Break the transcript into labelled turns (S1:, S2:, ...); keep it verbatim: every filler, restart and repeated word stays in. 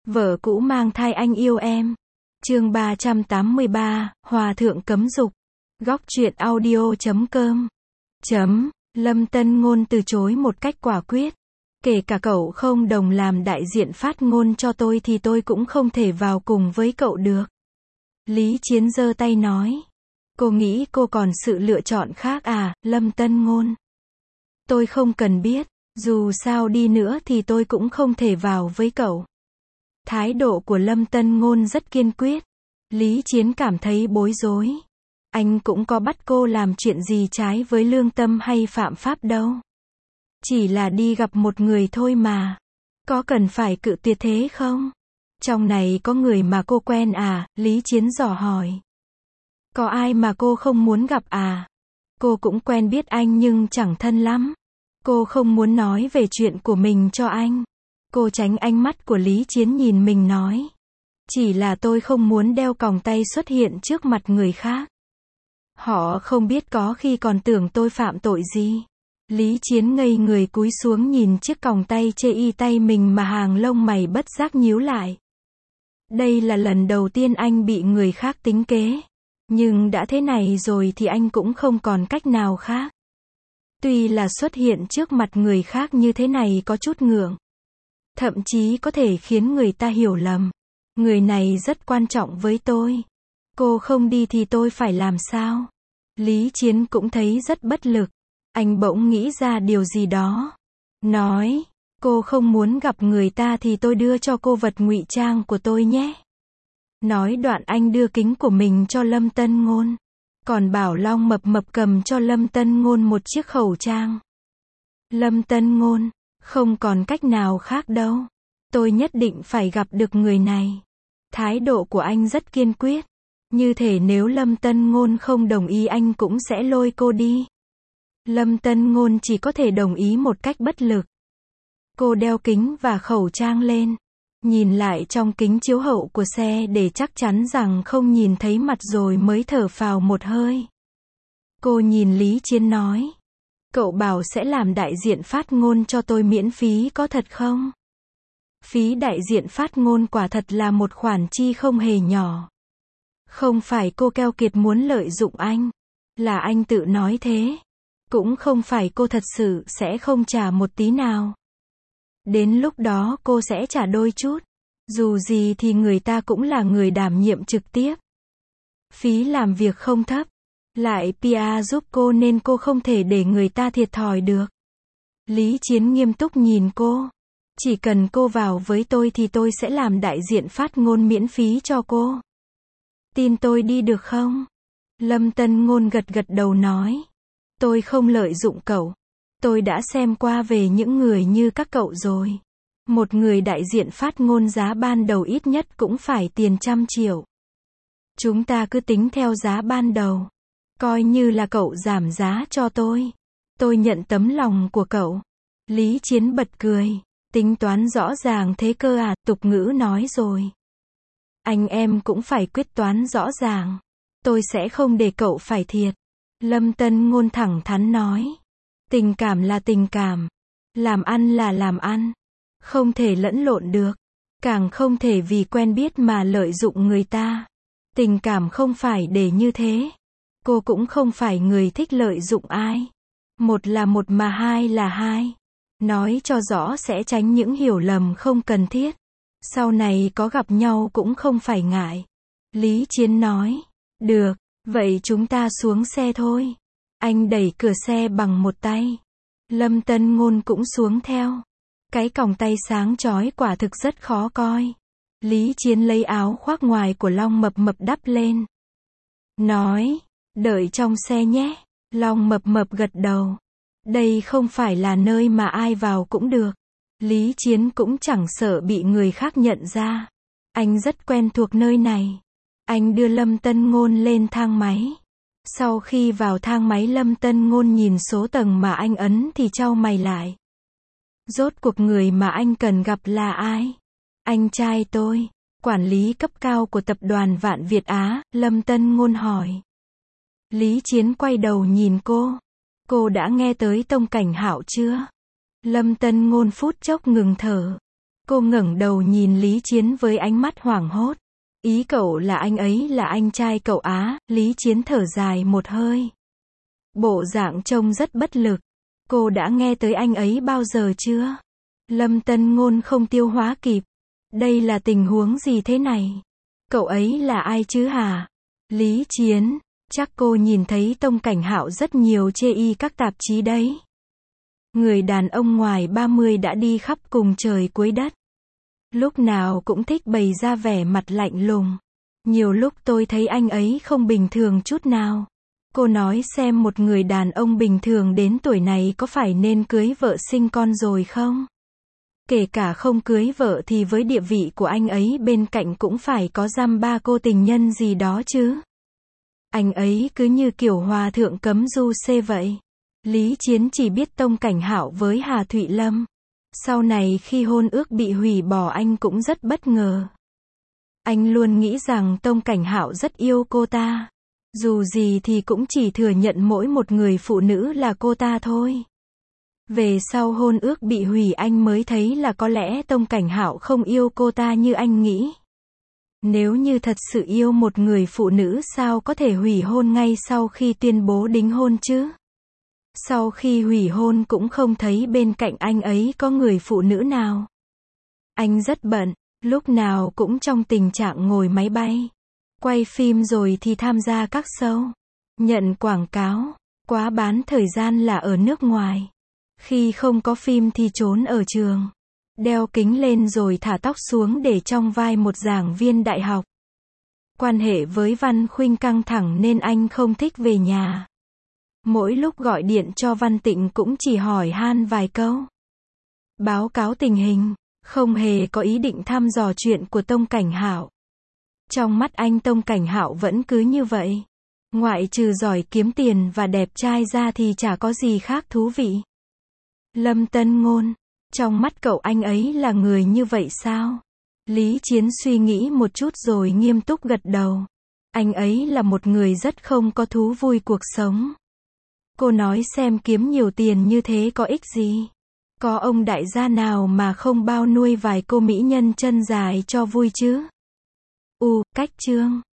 S1: Vợ cũ mang thai anh yêu em. Chương ba trăm tám mươi ba, Hòa thượng cấm dục. Góc truyện audio chấm com. Chấm, Lâm Tân Ngôn từ chối một cách quả quyết. Kể cả cậu không đồng làm đại diện phát ngôn cho tôi thì tôi cũng không thể vào cùng với cậu được. Lý Chiến giơ tay nói. Cô nghĩ cô còn sự lựa chọn khác à, Lâm Tân Ngôn? Tôi không cần biết, dù sao đi nữa thì tôi cũng không thể vào với cậu. Thái độ của Lâm Tân Ngôn rất kiên quyết. Lý Chiến cảm thấy bối rối. Anh cũng có bắt cô làm chuyện gì trái với lương tâm hay phạm pháp đâu. Chỉ là đi gặp một người thôi mà. Có cần phải cự tuyệt thế không? Trong này có người mà cô quen à? Lý Chiến dò hỏi. Có ai mà cô không muốn gặp à? Cô cũng quen biết anh nhưng chẳng thân lắm. Cô không muốn nói về chuyện của mình cho anh. Cô tránh ánh mắt của Lý Chiến nhìn mình nói. Chỉ là tôi không muốn đeo còng tay xuất hiện trước mặt người khác. Họ không biết có khi còn tưởng tôi phạm tội gì. Lý Chiến ngây người cúi xuống nhìn chiếc còng tay chê y tay mình mà hàng lông mày bất giác nhíu lại. Đây là lần đầu tiên anh bị người khác tính kế. Nhưng đã thế này rồi thì anh cũng không còn cách nào khác. Tuy là xuất hiện trước mặt người khác như thế này có chút ngượng. Thậm chí có thể khiến người ta hiểu lầm. Người này rất quan trọng với tôi. Cô không đi thì tôi phải làm sao? Lý Chiến cũng thấy rất bất lực. Anh bỗng nghĩ ra điều gì đó. Nói, cô không muốn gặp người ta thì tôi đưa cho cô vật ngụy trang của tôi nhé. Nói đoạn anh đưa kính của mình cho Lâm Tân Ngôn. Còn bảo Long Mập Mập cầm cho Lâm Tân Ngôn một chiếc khẩu trang. Lâm Tân Ngôn, không còn cách nào khác đâu. Tôi nhất định phải gặp được người này. Thái độ của anh rất kiên quyết. Như thể nếu Lâm Tân Ngôn không đồng ý anh cũng sẽ lôi cô đi. Lâm Tân Ngôn chỉ có thể đồng ý một cách bất lực. Cô đeo kính và khẩu trang lên. Nhìn lại trong kính chiếu hậu của xe để chắc chắn rằng không nhìn thấy mặt rồi mới thở phào một hơi. Cô nhìn Lý Chiến nói. Cậu bảo sẽ làm đại diện phát ngôn cho tôi miễn phí có thật không? Phí đại diện phát ngôn quả thật là một khoản chi không hề nhỏ. Không phải cô keo kiệt muốn lợi dụng anh. Là anh tự nói thế. Cũng không phải cô thật sự sẽ không trả một tí nào. Đến lúc đó cô sẽ trả đôi chút. Dù gì thì người ta cũng là người đảm nhiệm trực tiếp. Phí làm việc không thấp. Lại pê e giúp cô nên cô không thể để người ta thiệt thòi được. Lý Chiến nghiêm túc nhìn cô. Chỉ cần cô vào với tôi thì tôi sẽ làm đại diện phát ngôn miễn phí cho cô. Tin tôi đi được không? Lâm Tân Ngôn gật gật đầu nói. Tôi không lợi dụng cậu. Tôi đã xem qua về những người như các cậu rồi. Một người đại diện phát ngôn giá ban đầu ít nhất cũng phải tiền trăm triệu. Chúng ta cứ tính theo giá ban đầu. Coi như là cậu giảm giá cho tôi. Tôi nhận tấm lòng của cậu. Lý Chiến bật cười. Tính toán rõ ràng thế cơ à, tục ngữ nói rồi. Anh em cũng phải quyết toán rõ ràng. Tôi sẽ không để cậu phải thiệt. Lâm Tân Ngôn thẳng thắn nói. Tình cảm là tình cảm. Làm ăn là làm ăn. Không thể lẫn lộn được. Càng không thể vì quen biết mà lợi dụng người ta. Tình cảm không phải để như thế. Cô cũng không phải người thích lợi dụng ai. Một là một mà hai là hai. Nói cho rõ sẽ tránh những hiểu lầm không cần thiết. Sau này có gặp nhau cũng không phải ngại. Lý Chiến nói. Được, vậy chúng ta xuống xe thôi. Anh đẩy cửa xe bằng một tay. Lâm Tân Ngôn cũng xuống theo. Cái còng tay sáng chói quả thực rất khó coi. Lý Chiến lấy áo khoác ngoài của Long Mập Mập đắp lên. Nói, đợi trong xe nhé. Long Mập Mập gật đầu. Đây không phải là nơi mà ai vào cũng được. Lý Chiến cũng chẳng sợ bị người khác nhận ra. Anh rất quen thuộc nơi này. Anh đưa Lâm Tân Ngôn lên thang máy. Sau khi vào thang máy Lâm Tân Ngôn nhìn số tầng mà anh ấn thì chau mày lại. Rốt cuộc người mà anh cần gặp là ai? Anh trai tôi, quản lý cấp cao của tập đoàn Vạn Việt Á, Lâm Tân Ngôn hỏi. Lý Chiến quay đầu nhìn cô. Cô đã nghe tới Tông Cảnh Hạo chưa? Lâm Tân Ngôn phút chốc ngừng thở. Cô ngẩng đầu nhìn Lý Chiến với ánh mắt hoảng hốt. Ý cậu là anh ấy là anh trai cậu á? Lý Chiến thở dài một hơi. Bộ dạng trông rất bất lực. Cô đã nghe tới anh ấy bao giờ chưa? Lâm Tân Ngôn không tiêu hóa kịp. Đây là tình huống gì thế này? Cậu ấy là ai chứ hả? Lý Chiến, chắc cô nhìn thấy Tông Cảnh Hạo rất nhiều chê y các tạp chí đấy. Người đàn ông ngoài ba mươi đã đi khắp cùng trời cuối đất. Lúc nào cũng thích bày ra vẻ mặt lạnh lùng. Nhiều lúc tôi thấy anh ấy không bình thường chút nào. Cô nói xem một người đàn ông bình thường đến tuổi này có phải nên cưới vợ sinh con rồi không? Kể cả không cưới vợ thì với địa vị của anh ấy bên cạnh cũng phải có dăm ba cô tình nhân gì đó chứ. Anh ấy cứ như kiểu hòa thượng cấm du xê vậy. Lý Chiến chỉ biết Tông Cảnh Hạo với Hà Thụy Lâm. Sau này khi hôn ước bị hủy bỏ anh cũng rất bất ngờ. Anh luôn nghĩ rằng Tông Cảnh Hạo rất yêu cô ta. Dù gì thì cũng chỉ thừa nhận mỗi một người phụ nữ là cô ta thôi. Về sau hôn ước bị hủy anh mới thấy là có lẽ Tông Cảnh Hạo không yêu cô ta như anh nghĩ. Nếu như thật sự yêu một người phụ nữ sao có thể hủy hôn ngay sau khi tuyên bố đính hôn chứ? Sau khi hủy hôn cũng không thấy bên cạnh anh ấy có người phụ nữ nào. Anh rất bận, lúc nào cũng trong tình trạng ngồi máy bay. Quay phim rồi thì tham gia các show. Nhận quảng cáo, quá bán thời gian là ở nước ngoài. Khi không có phim thì trốn ở trường. Đeo kính lên rồi thả tóc xuống để trong vai một giảng viên đại học. Quan hệ với Văn Khuynh căng thẳng nên anh không thích về nhà. Mỗi lúc gọi điện cho Văn Tịnh cũng chỉ hỏi han vài câu. Báo cáo tình hình, không hề có ý định thăm dò chuyện của Tông Cảnh Hạo. Trong mắt anh Tông Cảnh Hạo vẫn cứ như vậy. Ngoại trừ giỏi kiếm tiền và đẹp trai ra thì chả có gì khác thú vị. Lâm Tân Ngôn, trong mắt cậu anh ấy là người như vậy sao? Lý Chiến suy nghĩ một chút rồi nghiêm túc gật đầu. Anh ấy là một người rất không có thú vui cuộc sống. Cô nói xem kiếm nhiều tiền như thế có ích gì? Có ông đại gia nào mà không bao nuôi vài cô mỹ nhân chân dài cho vui chứ? U, cách chương.